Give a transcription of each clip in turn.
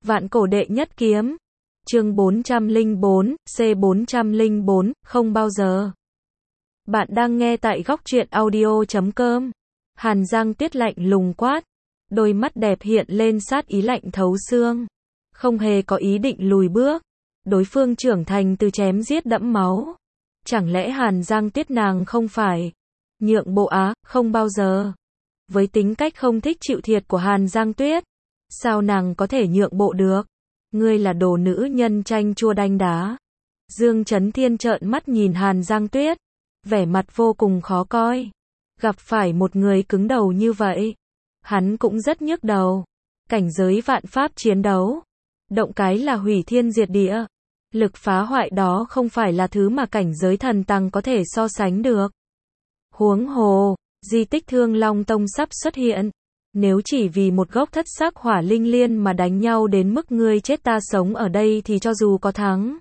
Vạn cổ đệ nhất kiếm. Chương 404, C404, không bao giờ. Bạn đang nghe tại góc truyện audio.com. Hàn Giang Tuyết lạnh lùng quát. Đôi mắt đẹp hiện lên sát ý lạnh thấu xương. Không hề có ý định lùi bước. Đối phương trưởng thành từ chém giết đẫm máu. Chẳng lẽ Hàn Giang Tuyết nàng không phải nhượng bộ á, không bao giờ. Với tính cách không thích chịu thiệt của Hàn Giang Tuyết, sao nàng có thể nhượng bộ được? Ngươi là đồ nữ nhân chanh chua đanh đá. Dương Chấn Thiên trợn mắt nhìn Hàn Giang Tuyết, vẻ mặt vô cùng khó coi. Gặp phải một người cứng đầu như vậy, hắn cũng rất nhức đầu. Cảnh giới vạn pháp chiến đấu, động cái là hủy thiên diệt địa. Lực phá hoại đó không phải là thứ mà cảnh giới thần tăng có thể so sánh được. Huống hồ, di tích Thương Long Tông sắp xuất hiện. Nếu chỉ vì một gốc thất sắc hỏa linh liên mà đánh nhau đến mức ngươi chết ta sống ở đây thì cho dù có thắng,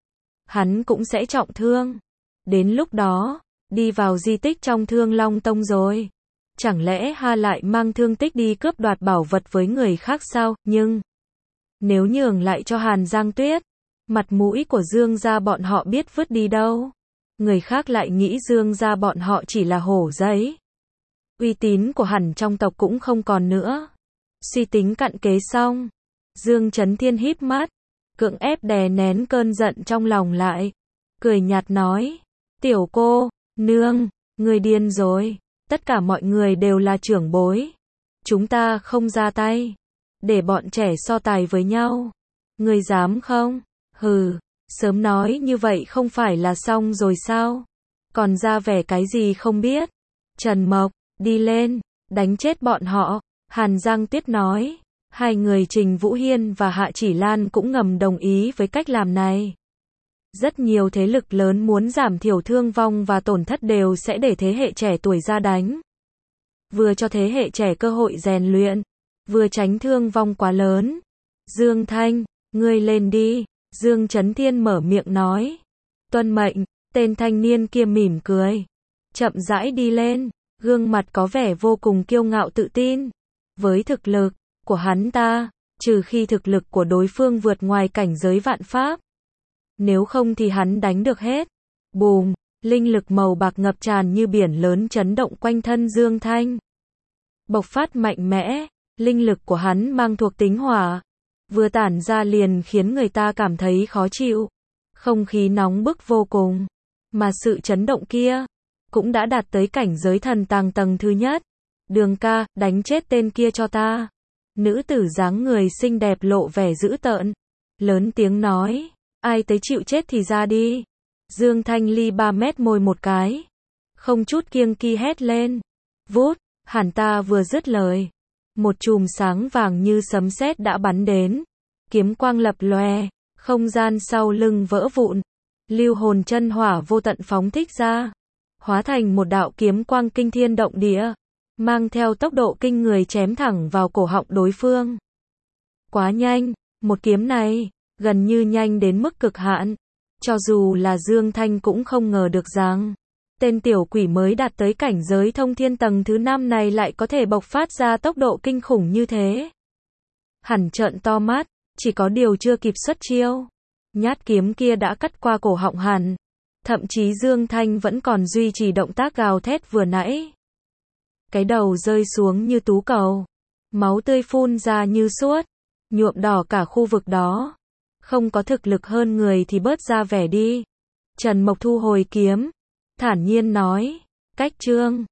hắn cũng sẽ trọng thương. Đến lúc đó, đi vào di tích trong Thương Long Tông rồi. Chẳng lẽ ha lại mang thương tích đi cướp đoạt bảo vật với người khác sao? Nhưng, nếu nhường lại cho Hàn Giang Tuyết, mặt mũi của Dương gia bọn họ biết vứt đi đâu. Người khác lại nghĩ Dương gia bọn họ chỉ là hổ giấy. Uy tín của hẳn trong tộc cũng không còn nữa. Suy tính cặn kế xong, Dương Chấn Thiên híp mắt, cưỡng ép đè nén cơn giận trong lòng lại. Cười nhạt nói, tiểu cô, nương, người điên rồi. Tất cả mọi người đều là trưởng bối. Chúng ta không ra tay, để bọn trẻ so tài với nhau. Người dám không? Hừ, sớm nói như vậy không phải là xong rồi sao? Còn ra vẻ cái gì không biết? Trần Mộc, đi lên, đánh chết bọn họ. Hàn Giang Tuyết nói. Hai người Trình Vũ Hiên và Hạ Chỉ Lan cũng ngầm đồng ý với cách làm này. Rất nhiều thế lực lớn muốn giảm thiểu thương vong và tổn thất đều sẽ để thế hệ trẻ tuổi ra đánh. Vừa cho thế hệ trẻ cơ hội rèn luyện, vừa tránh thương vong quá lớn. Dương Thanh, ngươi lên đi. Dương Chấn Thiên mở miệng nói. Tuân mệnh. Tên thanh niên kia mỉm cười, chậm rãi đi lên, gương mặt có vẻ vô cùng kiêu ngạo tự tin. Với thực lực của hắn ta, trừ khi thực lực của đối phương vượt ngoài cảnh giới vạn pháp, nếu không thì hắn đánh được hết. Bùm, linh lực màu bạc ngập tràn như biển lớn chấn động quanh thân Dương Thanh. Bộc phát mạnh mẽ, linh lực của hắn mang thuộc tính hỏa, vừa tản ra liền khiến người ta cảm thấy khó chịu. Không khí nóng bức vô cùng, mà sự chấn động kia cũng đã đạt tới cảnh giới thần tàng tầng thứ nhất. Đường ca, đánh chết tên kia cho ta. Nữ tử dáng người xinh đẹp lộ vẻ dữ tợn, lớn tiếng nói, ai tới chịu chết thì ra đi. Dương Thanh ly 3 mét môi một cái, không chút kiêng kỵ hét lên. Vút, hẳn ta vừa dứt lời, một chùm sáng vàng như sấm sét đã bắn đến, kiếm quang lập lòe, không gian sau lưng vỡ vụn, lưu hồn chân hỏa vô tận phóng thích ra, hóa thành một đạo kiếm quang kinh thiên động địa, mang theo tốc độ kinh người chém thẳng vào cổ họng đối phương. Quá nhanh, một kiếm này, gần như nhanh đến mức cực hạn. Cho dù là Dương Thanh cũng không ngờ được rằng, tên tiểu quỷ mới đạt tới cảnh giới thông thiên tầng thứ 5 này lại có thể bộc phát ra tốc độ kinh khủng như thế. Hẳn trợn to mắt, chỉ có điều chưa kịp xuất chiêu. Nhát kiếm kia đã cắt qua cổ họng hẳn. Thậm chí Dương Thanh vẫn còn duy trì động tác gào thét vừa nãy. Cái đầu rơi xuống như tú cầu, máu tươi phun ra như suốt, nhuộm đỏ cả khu vực đó. Không có thực lực hơn người thì bớt ra vẻ đi. Trần Mộc thu hồi kiếm, thản nhiên nói, cách chương.